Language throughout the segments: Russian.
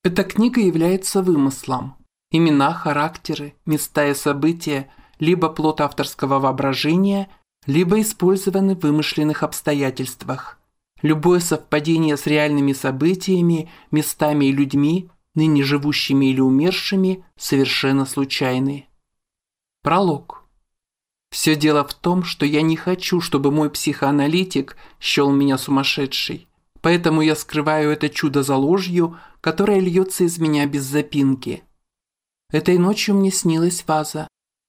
Эта книга является вымыслом. Имена, характеры, места и события либо плод авторского воображения, либо использованы в вымышленных обстоятельствах. Любое совпадение с реальными событиями, местами и людьми, ныне живущими или умершими, совершенно случайны. Пролог. Все дело в том, что я не хочу, чтобы мой психоаналитик счел меня сумасшедшей. Поэтому я скрываю это чудо за ложью, которая льется из меня без запинки. Этой ночью мне снилась ваза.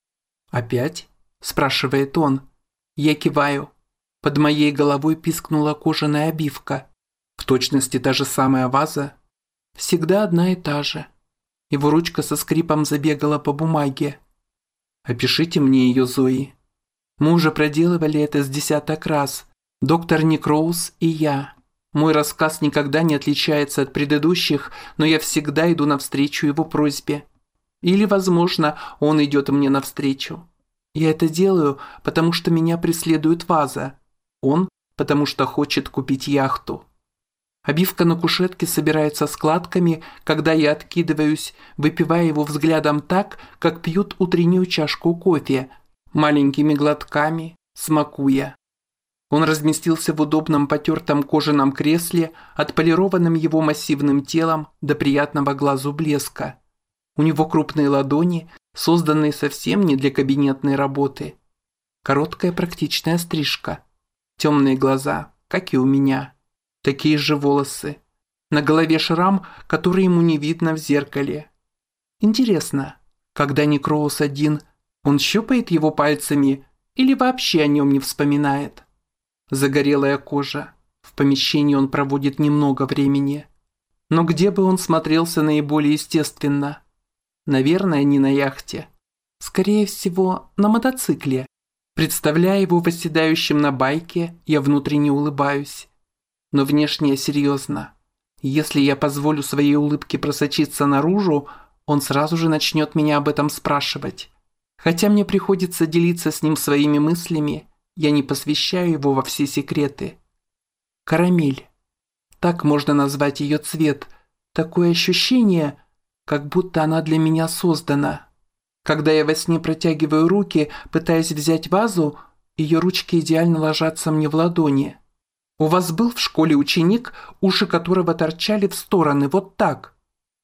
«Опять?» – спрашивает он. Я киваю. Под моей головой пискнула кожаная обивка. В точности та же самая ваза. Всегда одна и та же. Его ручка со скрипом забегала по бумаге. «Опишите мне ее, Зои». Мы уже проделывали это с десяток раз. Доктор Ник Роуз и я. Мой рассказ никогда не отличается от предыдущих, но я всегда иду навстречу его просьбе. Или, возможно, он идет мне навстречу. Я это делаю, потому что меня преследует ваза. Он, потому что хочет купить яхту. Обивка на кушетке собирается складками, когда я откидываюсь, выпивая его взглядом так, как пьют утреннюю чашку кофе, маленькими глотками, смакуя. Он разместился в удобном потертом кожаном кресле, отполированном его массивным телом до приятного глазу блеска. У него крупные ладони, созданные совсем не для кабинетной работы. Короткая практичная стрижка. Темные глаза, как и у меня. Такие же волосы. На голове шрам, который ему не видно в зеркале. Интересно, когда Ник Роуз один, он щупает его пальцами или вообще о нем не вспоминает? Загорелая кожа. В помещении он проводит немного времени. Но где бы он смотрелся наиболее естественно? Наверное, не на яхте. Скорее всего, на мотоцикле. Представляя его восседающим на байке, я внутренне улыбаюсь. Но внешне я серьезно. Если я позволю своей улыбке просочиться наружу, он сразу же начнет меня об этом спрашивать. Хотя мне приходится делиться с ним своими мыслями, я не посвящаю его во все секреты. Карамель. Так можно назвать ее цвет. Такое ощущение, как будто она для меня создана. Когда я во сне протягиваю руки, пытаясь взять вазу, ее ручки идеально ложатся мне в ладони. У вас был в школе ученик, уши которого торчали в стороны, вот так?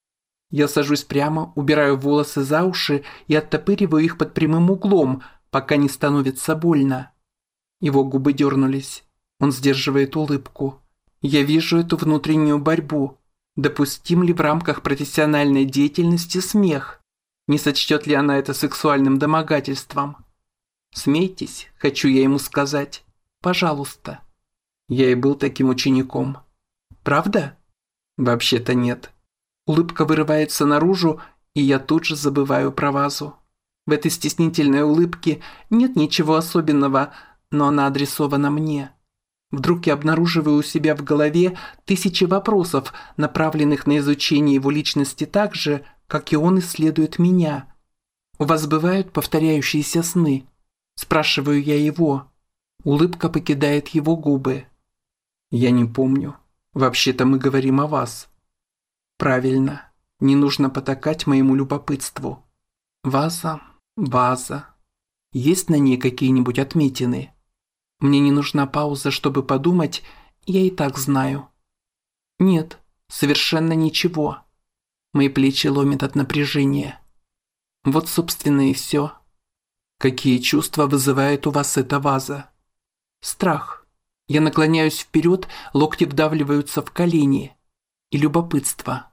Я сажусь прямо, убираю волосы за уши и оттопыриваю их под прямым углом, пока не становится больно. Его губы дернулись. Он сдерживает улыбку. Я вижу эту внутреннюю борьбу. Допустим ли в рамках профессиональной деятельности смех? Не сочтет ли она это сексуальным домогательством? Смейтесь, хочу я ему сказать. Пожалуйста. Я и был таким учеником. Правда? Вообще-то нет. Улыбка вырывается наружу, и я тут же забываю про вазу. В этой стеснительной улыбке нет ничего особенного, но она адресована мне. Вдруг я обнаруживаю у себя в голове тысячи вопросов, направленных на изучение его личности так же, как и он исследует меня. «У вас бывают повторяющиеся сны?» Спрашиваю я его. Улыбка покидает его губы. «Я не помню. Вообще-то мы говорим о вас». «Правильно. Не нужно потакать моему любопытству. Ваза, ваза. Есть на ней какие-нибудь отметины?» Мне не нужна пауза, чтобы подумать, я и так знаю. Нет, совершенно ничего. Мои плечи ломят от напряжения. Вот, собственно, и все. Какие чувства вызывает у вас эта ваза? Страх. Я наклоняюсь вперед, локти вдавливаются в колени. И любопытство.